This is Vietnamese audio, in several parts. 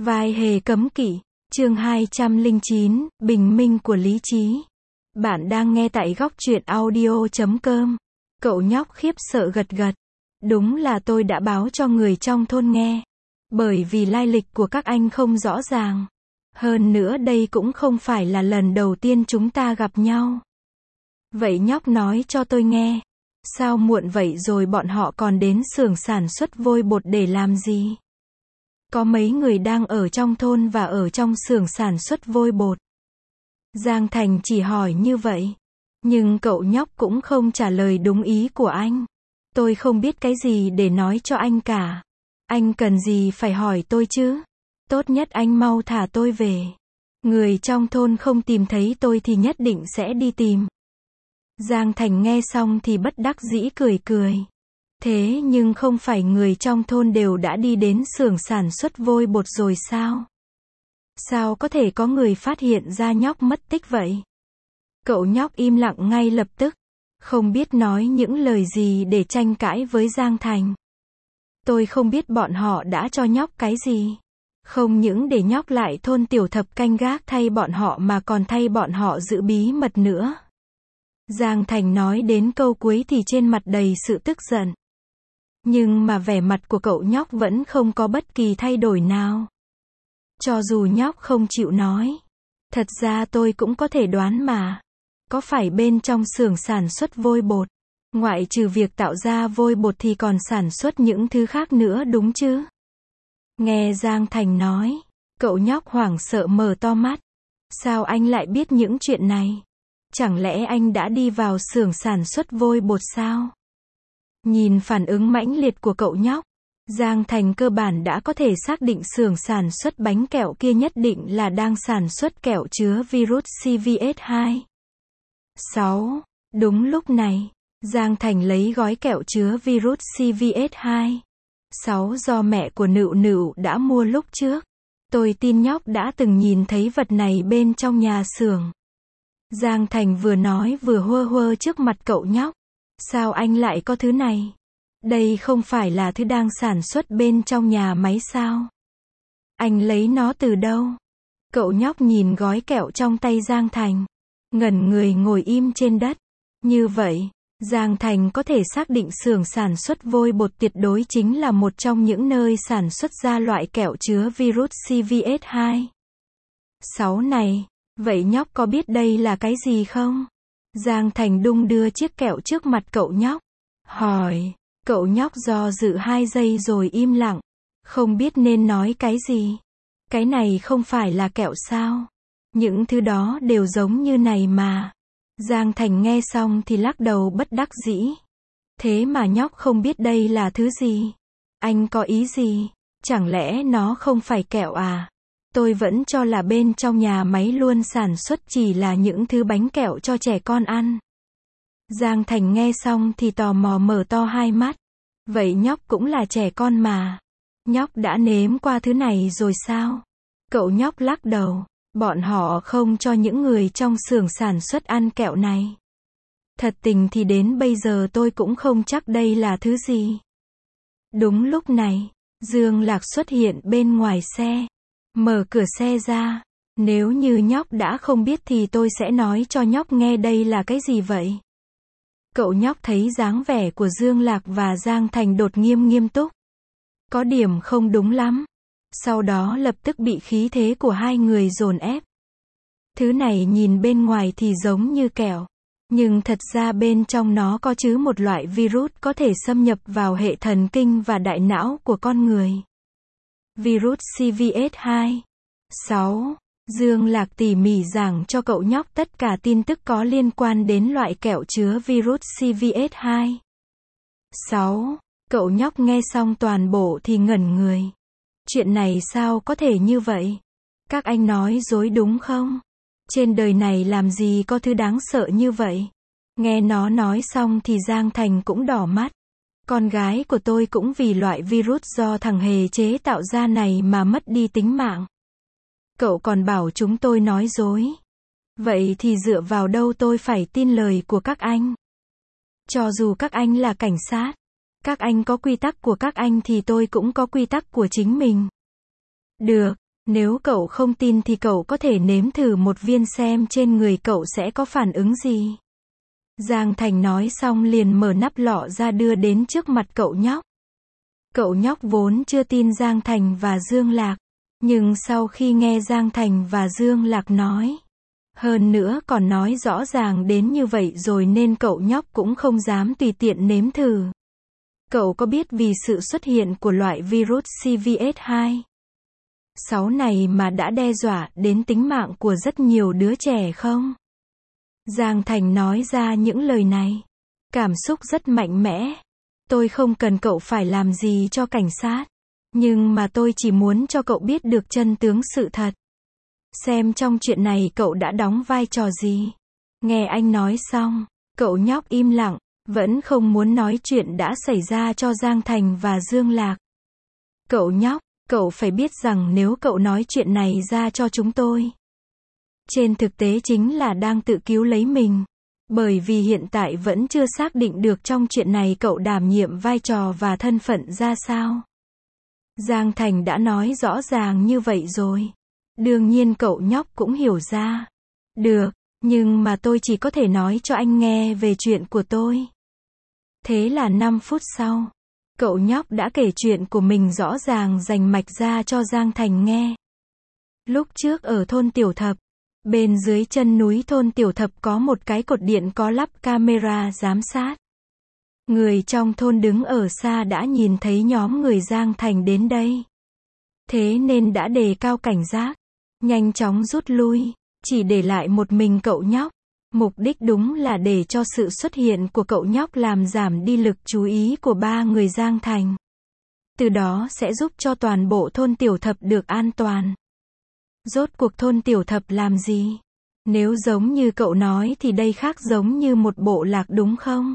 Vai hề cấm kỵ, chương 209, bình minh của lý trí. Bạn đang nghe tại góc truyện audio.com. Cậu nhóc khiếp sợ gật gật. Đúng là tôi đã báo cho người trong thôn nghe. Bởi vì lai lịch của các anh không rõ ràng. Hơn nữa đây cũng không phải là lần đầu tiên chúng ta gặp nhau. Vậy nhóc nói cho tôi nghe. Sao muộn vậy rồi bọn họ còn đến xưởng sản xuất vôi bột để làm gì? Có mấy người đang ở trong thôn và ở trong xưởng sản xuất vôi bột. Giang Thành chỉ hỏi như vậy. Nhưng cậu nhóc cũng không trả lời đúng ý của anh. Tôi không biết cái gì để nói cho anh cả. Anh cần gì phải hỏi tôi chứ? Tốt nhất anh mau thả tôi về. Người trong thôn không tìm thấy tôi thì nhất định sẽ đi tìm. Giang Thành nghe xong thì bất đắc dĩ cười cười. Thế nhưng không phải người trong thôn đều đã đi đến xưởng sản xuất vôi bột rồi sao? Sao có thể có người phát hiện ra nhóc mất tích vậy? Cậu nhóc im lặng ngay lập tức, không biết nói những lời gì để tranh cãi với Giang Thành. Tôi không biết bọn họ đã cho nhóc cái gì. Không những để nhóc lại thôn tiểu thập canh gác thay bọn họ mà còn thay bọn họ giữ bí mật nữa. Giang Thành nói đến câu cuối thì trên mặt đầy sự tức giận. Nhưng mà vẻ mặt của cậu nhóc vẫn không có bất kỳ thay đổi nào. Cho dù nhóc không chịu nói. Thật ra tôi cũng có thể đoán mà. Có phải bên trong xưởng sản xuất vôi bột, ngoại trừ việc tạo ra vôi bột thì còn sản xuất những thứ khác nữa đúng chứ? Nghe Giang Thành nói, cậu nhóc hoảng sợ mở to mắt. Sao anh lại biết những chuyện này? Chẳng lẽ anh đã đi vào xưởng sản xuất vôi bột sao? Nhìn phản ứng mãnh liệt của cậu nhóc, Giang Thành cơ bản đã có thể xác định xưởng sản xuất bánh kẹo kia nhất định là đang sản xuất kẹo chứa virus CVS2. 6. Đúng lúc này, Giang Thành lấy gói kẹo chứa virus CVS2. 6 do mẹ của Nựu Nựu đã mua lúc trước. Tôi tin nhóc đã từng nhìn thấy vật này bên trong nhà xưởng. Giang Thành vừa nói vừa hơ hơ trước mặt cậu nhóc. Sao anh lại có thứ này? Đây không phải là thứ đang sản xuất bên trong nhà máy sao? Anh lấy nó từ đâu? Cậu nhóc nhìn gói kẹo trong tay Giang Thành. Ngẩn người ngồi im trên đất. Như vậy, Giang Thành có thể xác định xưởng sản xuất vôi bột tuyệt đối chính là một trong những nơi sản xuất ra loại kẹo chứa virus CVS2. 6 này, vậy nhóc có biết đây là cái gì không? Giang Thành đung đưa chiếc kẹo trước mặt cậu nhóc. Hỏi, cậu nhóc do dự 2 giây rồi im lặng. Không biết nên nói cái gì. Cái này không phải là kẹo sao? Những thứ đó đều giống như này mà. Giang Thành nghe xong thì lắc đầu bất đắc dĩ. Thế mà nhóc không biết đây là thứ gì? Anh có ý gì? Chẳng lẽ nó không phải kẹo à? Tôi vẫn cho là bên trong nhà máy luôn sản xuất chỉ là những thứ bánh kẹo cho trẻ con ăn. Giang Thành nghe xong thì tò mò mở to hai mắt. Vậy nhóc cũng là trẻ con mà. Nhóc đã nếm qua thứ này rồi sao? Cậu nhóc lắc đầu. Bọn họ không cho những người trong xưởng sản xuất ăn kẹo này. Thật tình thì đến bây giờ tôi cũng không chắc đây là thứ gì. Đúng lúc này, Dương Lạc xuất hiện bên ngoài xe. Mở cửa xe ra. Nếu như nhóc đã không biết thì tôi sẽ nói cho nhóc nghe đây là cái gì vậy. Cậu nhóc thấy dáng vẻ của Dương Lạc và Giang Thành đột nghiêm túc. Có điểm không đúng lắm. Sau đó lập tức bị khí thế của hai người dồn ép. Thứ này nhìn bên ngoài thì giống như kẹo. Nhưng thật ra bên trong nó có chứa một loại virus có thể xâm nhập vào hệ thần kinh và đại não của con người. Virus CVS2. 6. Dương Lạc tỉ mỉ giảng cho cậu nhóc tất cả tin tức có liên quan đến loại kẹo chứa virus CVS2. 6. Cậu nhóc nghe xong toàn bộ thì ngẩn người. Chuyện này sao có thể như vậy? Các anh nói dối đúng không? Trên đời này làm gì có thứ đáng sợ như vậy? Nghe nó nói xong thì Giang Thành cũng đỏ mắt. Con gái của tôi cũng vì loại virus do thằng Hề chế tạo ra này mà mất đi tính mạng. Cậu còn bảo chúng tôi nói dối. Vậy thì dựa vào đâu tôi phải tin lời của các anh? Cho dù các anh là cảnh sát, các anh có quy tắc của các anh thì tôi cũng có quy tắc của chính mình. Được, Nếu cậu không tin thì cậu có thể nếm thử một viên xem trên người cậu sẽ có phản ứng gì. Giang Thành nói xong liền mở nắp lọ ra đưa đến trước mặt cậu nhóc. Cậu nhóc vốn chưa tin Giang Thành và Dương Lạc. Nhưng sau khi nghe Giang Thành và Dương Lạc nói, hơn nữa còn nói rõ ràng đến như vậy rồi nên cậu nhóc cũng không dám tùy tiện nếm thử. Cậu có biết vì sự xuất hiện của loại virus CVS2 6 này mà đã đe dọa đến tính mạng của rất nhiều đứa trẻ không? Giang Thành nói ra những lời này. Cảm xúc rất mạnh mẽ. Tôi không cần cậu phải làm gì cho cảnh sát. Nhưng mà tôi chỉ muốn cho cậu biết được chân tướng sự thật. Xem trong chuyện này cậu đã đóng vai trò gì. Nghe anh nói xong, cậu nhóc im lặng, vẫn không muốn nói chuyện đã xảy ra cho Giang Thành và Dương Lạc. Cậu nhóc, cậu phải biết rằng nếu cậu nói chuyện này ra cho chúng tôi, trên thực tế chính là đang tự cứu lấy mình. Bởi vì hiện tại vẫn chưa xác định được trong chuyện này cậu đảm nhiệm vai trò và thân phận ra sao. Giang Thành đã nói rõ ràng như vậy rồi. Đương nhiên cậu nhóc cũng hiểu ra. Được, nhưng mà tôi chỉ có thể nói cho anh nghe về chuyện của tôi. Thế là 5 phút sau, cậu nhóc đã kể chuyện của mình rõ ràng rành mạch ra cho Giang Thành nghe. Lúc trước ở thôn Tiểu Thập, bên dưới chân núi thôn Tiểu Thập có một cái cột điện có lắp camera giám sát. Người trong thôn đứng ở xa đã nhìn thấy nhóm người Giang Thành đến đây. Thế nên đã đề cao cảnh giác, nhanh chóng rút lui, chỉ để lại một mình cậu nhóc. Mục đích đúng là để cho sự xuất hiện của cậu nhóc làm giảm đi lực chú ý của 3 người Giang Thành. Từ đó sẽ giúp cho toàn bộ thôn Tiểu Thập được an toàn. Rốt cuộc thôn Tiểu Thập làm gì? Nếu giống như cậu nói thì đây khác giống như một bộ lạc đúng không?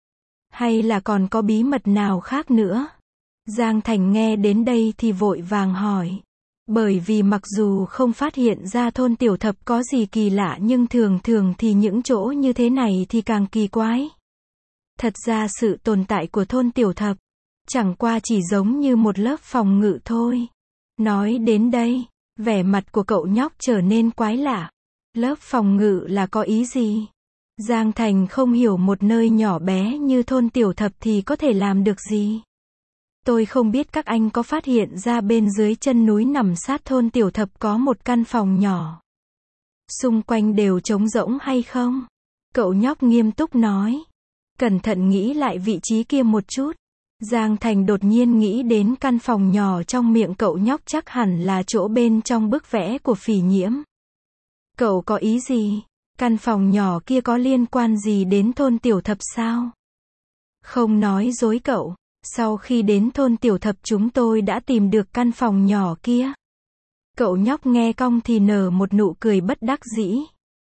Hay là còn có bí mật nào khác nữa? Giang Thành nghe đến đây thì vội vàng hỏi. Bởi vì mặc dù không phát hiện ra thôn Tiểu Thập có gì kỳ lạ nhưng thường thường thì những chỗ như thế này thì càng kỳ quái. Thật ra sự tồn tại của thôn Tiểu Thập chẳng qua chỉ giống như một lớp phòng ngự thôi. Nói đến đây, vẻ mặt của cậu nhóc trở nên quái lạ. Lớp phòng ngự là có ý gì? Giang Thành không hiểu một nơi nhỏ bé như thôn Tiểu Thập thì có thể làm được gì. Tôi không biết các anh có phát hiện ra bên dưới chân núi nằm sát thôn Tiểu Thập có một căn phòng nhỏ. Xung quanh đều trống rỗng hay không? Cậu nhóc nghiêm túc nói. Cẩn thận nghĩ lại vị trí kia một chút. Giang Thành đột nhiên nghĩ đến căn phòng nhỏ trong miệng cậu nhóc chắc hẳn là chỗ bên trong bức vẽ của Phỉ Nhiễm. Cậu có ý gì? Căn phòng nhỏ kia có liên quan gì đến thôn Tiểu Thập sao? Không nói dối cậu. Sau khi đến thôn Tiểu Thập chúng tôi đã tìm được căn phòng nhỏ kia. Cậu nhóc nghe cong thì nở một nụ cười bất đắc dĩ.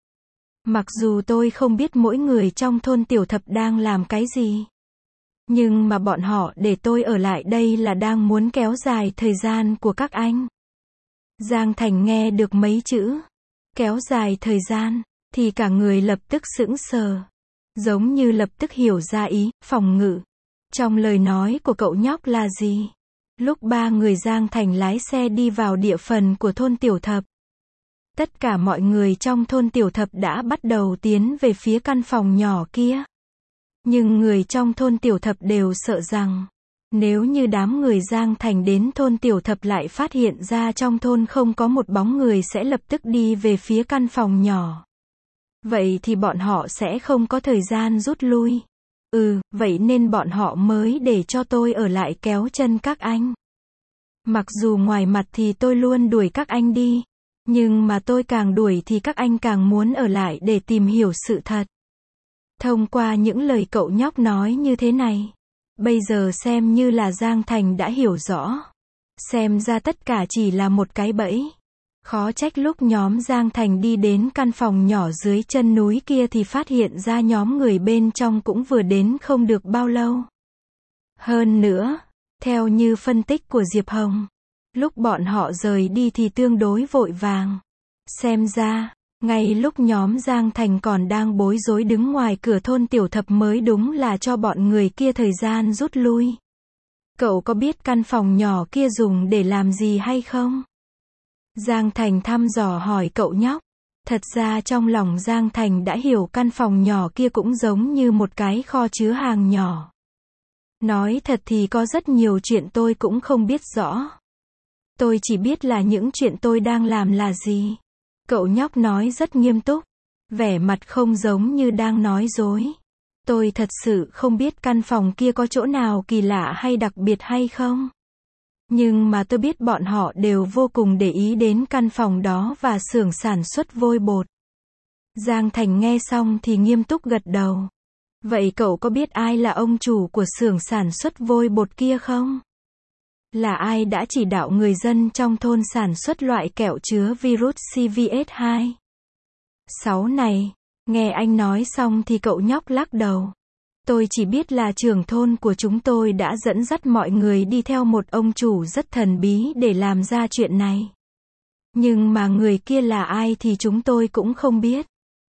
Mặc dù tôi không biết mỗi người trong thôn Tiểu Thập đang làm cái gì. Nhưng mà bọn họ để tôi ở lại đây là đang muốn kéo dài thời gian của các anh. Giang Thành nghe được mấy chữ kéo dài thời gian thì cả người lập tức sững sờ. Giống như lập tức hiểu ra ý phòng ngự trong lời nói của cậu nhóc là gì. Lúc 3 người Giang Thành lái xe đi vào địa phần của thôn Tiểu Thập, tất cả mọi người trong thôn Tiểu Thập đã bắt đầu tiến về phía căn phòng nhỏ kia. Nhưng người trong thôn Tiểu Thập đều sợ rằng, nếu như đám người Giang Thành đến thôn Tiểu Thập lại phát hiện ra trong thôn không có một bóng người sẽ lập tức đi về phía căn phòng nhỏ. Vậy thì bọn họ sẽ không có thời gian rút lui. Vậy nên bọn họ mới để cho tôi ở lại kéo chân các anh. Mặc dù ngoài mặt thì tôi luôn đuổi các anh đi, nhưng mà tôi càng đuổi thì các anh càng muốn ở lại để tìm hiểu sự thật. Thông qua những lời cậu nhóc nói như thế này, bây giờ xem như là Giang Thành đã hiểu rõ. Xem ra tất cả chỉ là một cái bẫy. Khó trách lúc nhóm Giang Thành đi đến căn phòng nhỏ dưới chân núi kia thì phát hiện ra nhóm người bên trong cũng vừa đến không được bao lâu. Hơn nữa, theo như phân tích của Diệp Hồng, lúc bọn họ rời đi thì tương đối vội vàng. Xem ra, ngay lúc nhóm Giang Thành còn đang bối rối đứng ngoài cửa thôn Tiểu Thập mới đúng là cho bọn người kia thời gian rút lui. Cậu có biết căn phòng nhỏ kia dùng để làm gì hay không? Giang Thành thăm dò hỏi cậu nhóc. Thật ra trong lòng Giang Thành đã hiểu căn phòng nhỏ kia cũng giống như một cái kho chứa hàng nhỏ. Nói thật thì có rất nhiều chuyện tôi cũng không biết rõ. Tôi chỉ biết là những chuyện tôi đang làm là gì. Cậu nhóc nói rất nghiêm túc. Vẻ mặt không giống như đang nói dối. Tôi thật sự không biết căn phòng kia có chỗ nào kỳ lạ hay đặc biệt hay không. Nhưng mà tôi biết bọn họ đều vô cùng để ý đến căn phòng đó và xưởng sản xuất vôi bột. Giang Thành nghe xong thì nghiêm túc gật đầu. Vậy cậu có biết ai là ông chủ của xưởng sản xuất vôi bột kia không? Là ai đã chỉ đạo người dân trong thôn sản xuất loại kẹo chứa virus CVS2? 6 này, nghe anh nói xong thì cậu nhóc lắc đầu. Tôi chỉ biết là trưởng thôn của chúng tôi đã dẫn dắt mọi người đi theo một ông chủ rất thần bí để làm ra chuyện này. Nhưng mà người kia là ai thì chúng tôi cũng không biết.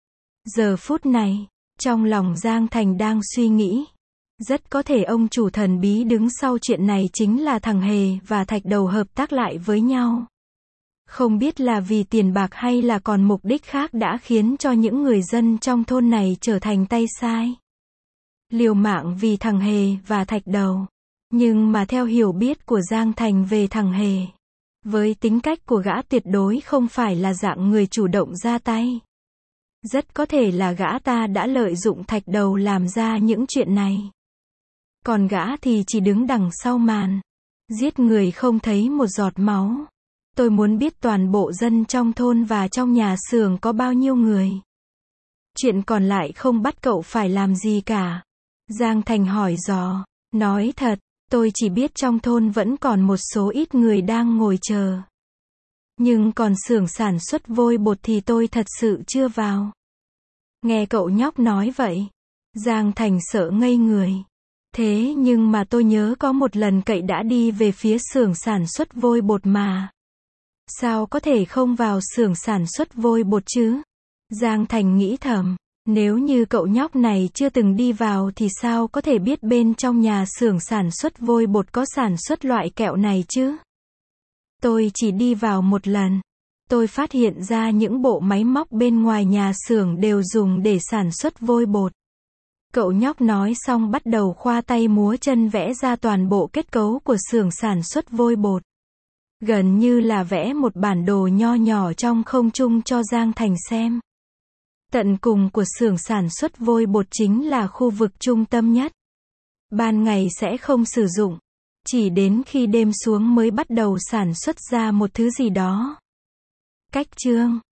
Giờ phút này, trong lòng Giang Thành đang suy nghĩ. Rất có thể ông chủ thần bí đứng sau chuyện này chính là thằng Hề và Thạch Đầu hợp tác lại với nhau. Không biết là vì tiền bạc hay là còn mục đích khác đã khiến cho những người dân trong thôn này trở thành tay sai. Liều mạng vì thằng Hề và Thạch Đầu. Nhưng mà theo hiểu biết của Giang Thành về thằng Hề, với tính cách của gã tuyệt đối không phải là dạng người chủ động ra tay. Rất có thể là gã ta đã lợi dụng Thạch Đầu làm ra những chuyện này. Còn gã thì chỉ đứng đằng sau màn. Giết người không thấy một giọt máu. Tôi muốn biết toàn bộ dân trong thôn và trong nhà xưởng có bao nhiêu người. Chuyện còn lại không bắt cậu phải làm gì cả. Giang Thành hỏi dò. Nói thật, tôi chỉ biết trong thôn vẫn còn một số ít người đang ngồi chờ. Nhưng còn xưởng sản xuất vôi bột thì tôi thật sự chưa vào. Nghe cậu nhóc nói vậy, Giang Thành sợ ngây người. Thế nhưng mà tôi nhớ có một lần cậu đã đi về phía xưởng sản xuất vôi bột mà. Sao có thể không vào xưởng sản xuất vôi bột chứ? Giang Thành nghĩ thầm, nếu như cậu nhóc này chưa từng đi vào thì sao có thể biết bên trong nhà xưởng sản xuất vôi bột có sản xuất loại kẹo này chứ? Tôi chỉ đi vào một lần. Tôi phát hiện ra những bộ máy móc bên ngoài nhà xưởng đều dùng để sản xuất vôi bột. Cậu nhóc nói xong bắt đầu khoa tay múa chân vẽ ra toàn bộ kết cấu của xưởng sản xuất vôi bột. Gần như là vẽ một bản đồ nho nhỏ trong không trung cho Giang Thành xem. Tận cùng của xưởng sản xuất vôi bột chính là khu vực trung tâm nhất. Ban ngày sẽ không sử dụng. Chỉ đến khi đêm xuống mới bắt đầu sản xuất ra một thứ gì đó. Cách chương